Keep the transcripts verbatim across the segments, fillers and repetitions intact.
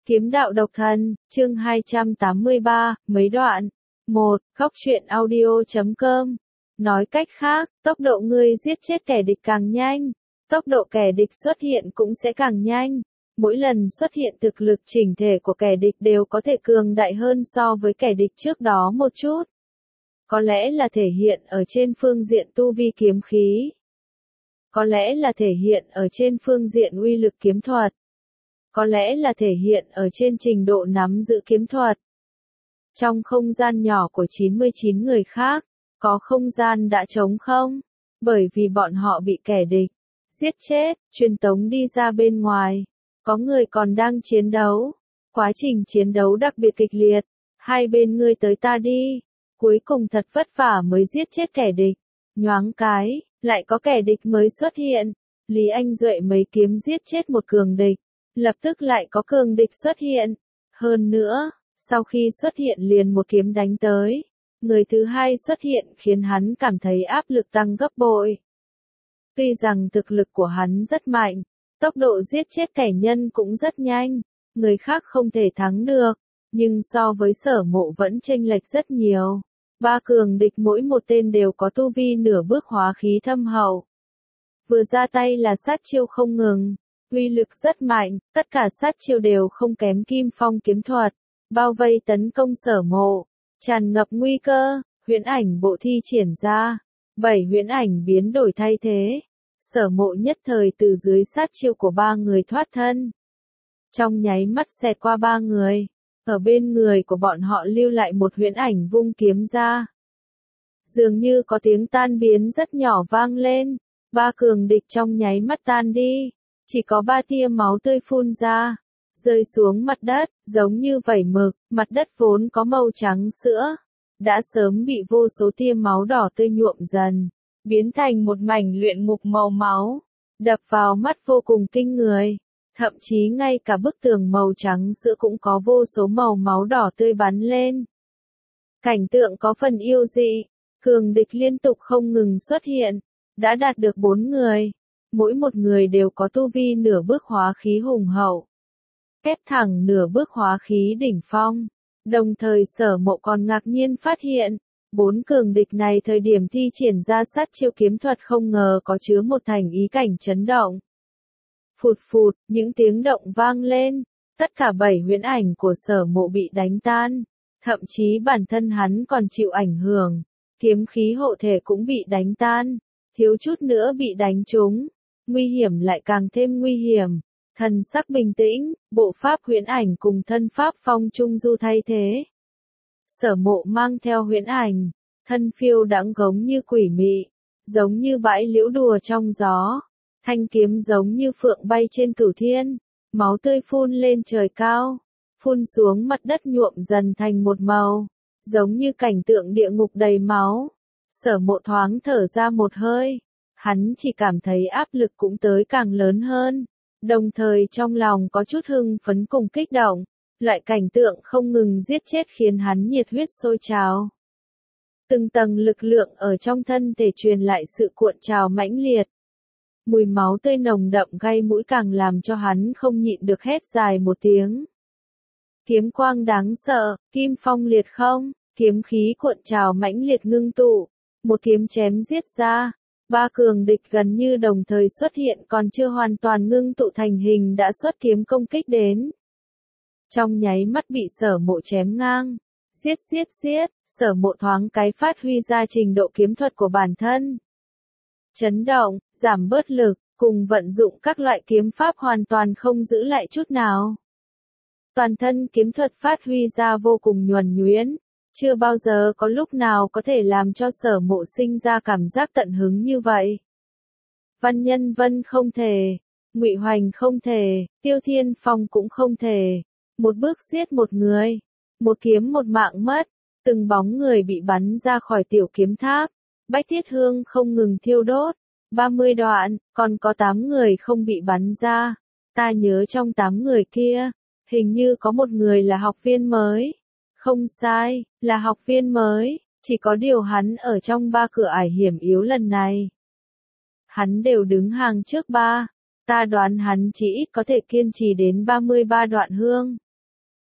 Kiếm đạo độc thần, chương hai trăm tám mươi ba, mấy đoạn. một. Góc truyện audio chấm com. Nói cách khác, tốc độ ngươi giết chết kẻ địch càng nhanh, tốc độ kẻ địch xuất hiện cũng sẽ càng nhanh. Mỗi lần xuất hiện thực lực chỉnh thể của kẻ địch đều có thể cường đại hơn so với kẻ địch trước đó một chút. Có lẽ là thể hiện ở trên phương diện tu vi kiếm khí. Có lẽ là thể hiện ở trên phương diện uy lực kiếm thuật. Có lẽ là thể hiện ở trên trình độ nắm giữ kiếm thuật. Trong không gian nhỏ của chín mươi chín người khác, có không gian đã trống không, bởi vì bọn họ bị kẻ địch giết chết, truyền tống đi ra bên ngoài. Có người còn đang chiến đấu. Quá trình chiến đấu đặc biệt kịch liệt, hai bên ngươi tới ta đi, cuối cùng thật vất vả mới giết chết kẻ địch. Nhoáng cái, lại có kẻ địch mới xuất hiện. Lý Anh Duệ mấy kiếm giết chết một cường địch. Lập tức lại có cường địch xuất hiện. Hơn nữa, sau khi xuất hiện liền một kiếm đánh tới, người thứ hai xuất hiện khiến hắn cảm thấy áp lực tăng gấp bội. Tuy rằng thực lực của hắn rất mạnh, tốc độ giết chết kẻ nhân cũng rất nhanh, người khác không thể thắng được, nhưng so với Sở Mộ vẫn chênh lệch rất nhiều. Ba cường địch mỗi một tên đều có tu vi nửa bước hóa khí thâm hậu. Vừa ra tay là sát chiêu không ngừng. Uy lực rất mạnh, tất cả sát chiêu đều không kém Kim Phong kiếm thuật, bao vây tấn công Sở Mộ, tràn ngập nguy cơ, huyễn ảnh bộ thi triển ra, bảy huyễn ảnh biến đổi thay thế, Sở Mộ nhất thời từ dưới sát chiêu của ba người thoát thân. Trong nháy mắt xẹt qua ba người, ở bên người của bọn họ lưu lại một huyễn ảnh vung kiếm ra. Dường như có tiếng tan biến rất nhỏ vang lên, ba cường địch trong nháy mắt tan đi. Chỉ có ba tia máu tươi phun ra, rơi xuống mặt đất, giống như vẩy mực, mặt đất vốn có màu trắng sữa, đã sớm bị vô số tia máu đỏ tươi nhuộm dần, biến thành một mảnh luyện ngục màu máu, đập vào mắt vô cùng kinh người, thậm chí ngay cả bức tường màu trắng sữa cũng có vô số màu máu đỏ tươi bắn lên. Cảnh tượng có phần yêu dị, cường địch liên tục không ngừng xuất hiện, đã đạt được bốn người. Mỗi một người đều có tu vi nửa bước hóa khí hùng hậu. Kép thẳng nửa bước hóa khí đỉnh phong. Đồng thời Sở Mộ còn ngạc nhiên phát hiện, bốn cường địch này thời điểm thi triển ra sát chiêu kiếm thuật không ngờ có chứa một thành ý cảnh chấn động. Phụt phụt, những tiếng động vang lên, tất cả bảy huyễn ảnh của Sở Mộ bị đánh tan. Thậm chí bản thân hắn còn chịu ảnh hưởng, kiếm khí hộ thể cũng bị đánh tan, thiếu chút nữa bị đánh trúng. Nguy hiểm lại càng thêm nguy hiểm, thần sắc bình tĩnh, bộ pháp huyễn ảnh cùng thân pháp phong trung du thay thế. Sở Mộ mang theo huyễn ảnh, thân phiêu đãng gống như quỷ mị, giống như bãi liễu đùa trong gió, thanh kiếm giống như phượng bay trên cửu thiên, máu tươi phun lên trời cao, phun xuống mặt đất nhuộm dần thành một màu, giống như cảnh tượng địa ngục đầy máu. Sở Mộ thoáng thở ra một hơi. Hắn chỉ cảm thấy áp lực cũng tới càng lớn hơn, đồng thời trong lòng có chút hưng phấn cùng kích động, loại cảnh tượng không ngừng giết chết khiến hắn nhiệt huyết sôi trào. Từng tầng lực lượng ở trong thân thể truyền lại sự cuộn trào mãnh liệt. Mùi máu tươi nồng đậm gây mũi càng làm cho hắn không nhịn được hét dài một tiếng. Kiếm quang đáng sợ, kim phong liệt không, kiếm khí cuộn trào mãnh liệt ngưng tụ, một kiếm chém giết ra. Ba cường địch gần như đồng thời xuất hiện còn chưa hoàn toàn ngưng tụ thành hình đã xuất kiếm công kích đến. Trong nháy mắt bị Sở Mộ chém ngang. Giết giết giết, Sở Mộ thoáng cái phát huy ra trình độ kiếm thuật của bản thân. Chấn động, giảm bớt lực, cùng vận dụng các loại kiếm pháp hoàn toàn không giữ lại chút nào. Toàn thân kiếm thuật phát huy ra vô cùng nhuần nhuyễn. Chưa bao giờ có lúc nào có thể làm cho Sở Mộ sinh ra cảm giác tận hứng như vậy. Văn Nhân Vân không thể, Ngụy Hoành không thể, Tiêu Thiên Phong cũng không thể. Một bước giết một người, một kiếm một mạng mất, từng bóng người bị bắn ra khỏi tiểu kiếm tháp. Bách Thiết Hương không ngừng thiêu đốt, ba mươi đoạn, còn có tám người không bị bắn ra. Ta nhớ trong tám người kia, hình như có một người là học viên mới. Không sai, là học viên mới, chỉ có điều hắn ở trong ba cửa ải hiểm yếu lần này. Hắn đều đứng hàng trước ba, ta đoán hắn chỉ ít có thể kiên trì đến ba mươi ba đoạn hương.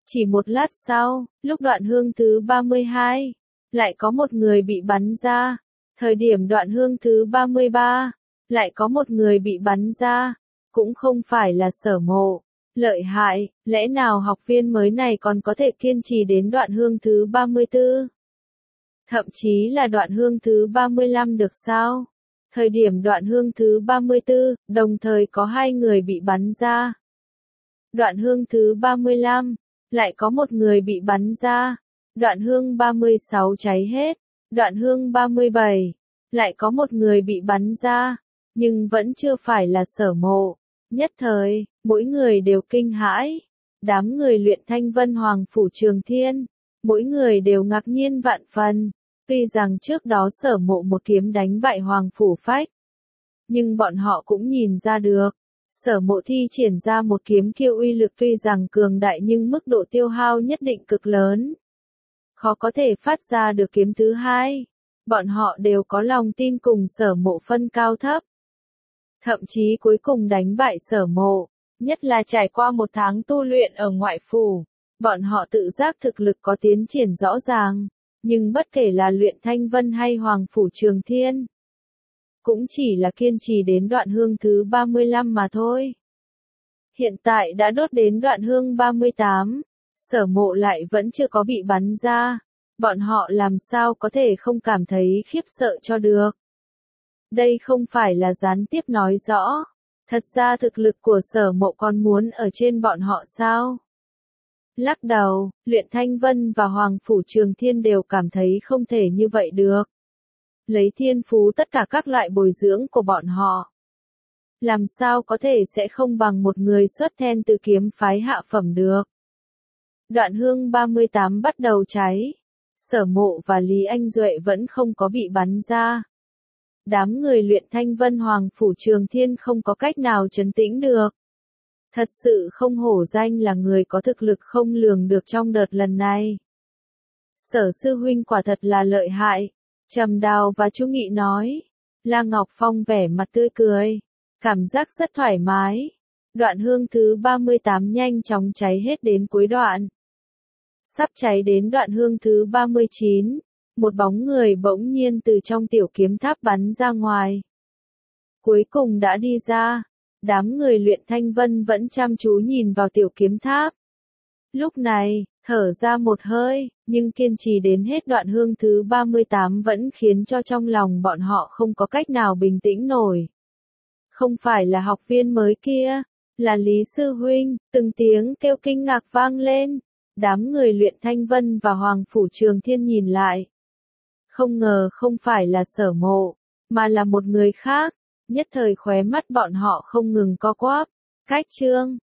Chỉ một lát sau, lúc đoạn hương thứ ba mươi hai, lại có một người bị bắn ra. Thời điểm đoạn hương thứ ba mươi ba, lại có một người bị bắn ra. Cũng không phải là Sở Mộ. Lợi hại, lẽ nào học viên mới này còn có thể kiên trì đến đoạn hương thứ ba mươi tư? Thậm chí là đoạn hương thứ ba mươi lăm được sao? Thời điểm đoạn hương thứ ba mươi tư, đồng thời có hai người bị bắn ra. Đoạn hương thứ ba mươi lăm, lại có một người bị bắn ra. Đoạn hương ba mươi sáu cháy hết. Đoạn hương ba mươi bảy, lại có một người bị bắn ra. Nhưng vẫn chưa phải là Sở Mộ. Nhất thời, mỗi người đều kinh hãi. Đám người luyện Thanh Vân Hoàng Phủ Trường Thiên, mỗi người đều ngạc nhiên vạn phần. Tuy rằng trước đó Sở Mộ một kiếm đánh bại Hoàng Phủ Phách, nhưng bọn họ cũng nhìn ra được. Sở Mộ thi triển ra một kiếm kia uy lực tuy rằng cường đại nhưng mức độ tiêu hao nhất định cực lớn. Khó có thể phát ra được kiếm thứ hai. Bọn họ đều có lòng tin cùng Sở Mộ phân cao thấp. Thậm chí cuối cùng đánh bại Sở Mộ, nhất là trải qua một tháng tu luyện ở ngoại phủ. Bọn họ tự giác thực lực có tiến triển rõ ràng. Nhưng bất kể là luyện Thanh Vân hay Hoàng Phủ Trường Thiên, cũng chỉ là kiên trì đến đoạn hương thứ ba mươi lăm mà thôi. Hiện tại đã đốt đến đoạn hương ba mươi tám, Sở Mộ lại vẫn chưa có bị bắn ra. Bọn họ làm sao có thể không cảm thấy khiếp sợ cho được. Đây không phải là gián tiếp nói rõ. Thật ra thực lực của Sở Mộ còn muốn ở trên bọn họ sao? Lắc đầu, luyện Thanh Vân và Hoàng Phủ Trường Thiên đều cảm thấy không thể như vậy được. Lấy thiên phú tất cả các loại bồi dưỡng của bọn họ, làm sao có thể sẽ không bằng một người xuất thân từ kiếm phái hạ phẩm được. Đoạn hương ba mươi tám bắt đầu cháy. Sở Mộ và Lý Anh Duệ vẫn không có bị bắn ra. Đám người luyện Thanh Vân Hoàng Phủ Trường Thiên không có cách nào trấn tĩnh được. Thật sự không hổ danh là người có thực lực không lường được trong đợt lần này. Sở sư huynh quả thật là lợi hại. Trầm Đào và Chu Nghị nói. La Ngọc Phong vẻ mặt tươi cười. Cảm giác rất thoải mái. Đoạn hương thứ ba mươi tám nhanh chóng cháy hết đến cuối đoạn. Sắp cháy đến đoạn hương thứ ba mươi chín. Một bóng người bỗng nhiên từ trong tiểu kiếm tháp bắn ra ngoài. Cuối cùng đã đi ra. Đám người luyện Thanh Vân vẫn chăm chú nhìn vào tiểu kiếm tháp. Lúc này, thở ra một hơi, nhưng kiên trì đến hết đoạn hương thứ ba mươi tám vẫn khiến cho trong lòng bọn họ không có cách nào bình tĩnh nổi. Không phải là học viên mới kia, là Lý Sư Huynh, từng tiếng kêu kinh ngạc vang lên. Đám người luyện Thanh Vân và Hoàng Phủ Trường Thiên nhìn lại. Không ngờ không phải là Sở Mộ, mà là một người khác. Nhất thời khóe mắt bọn họ không ngừng co quắp. Cách chương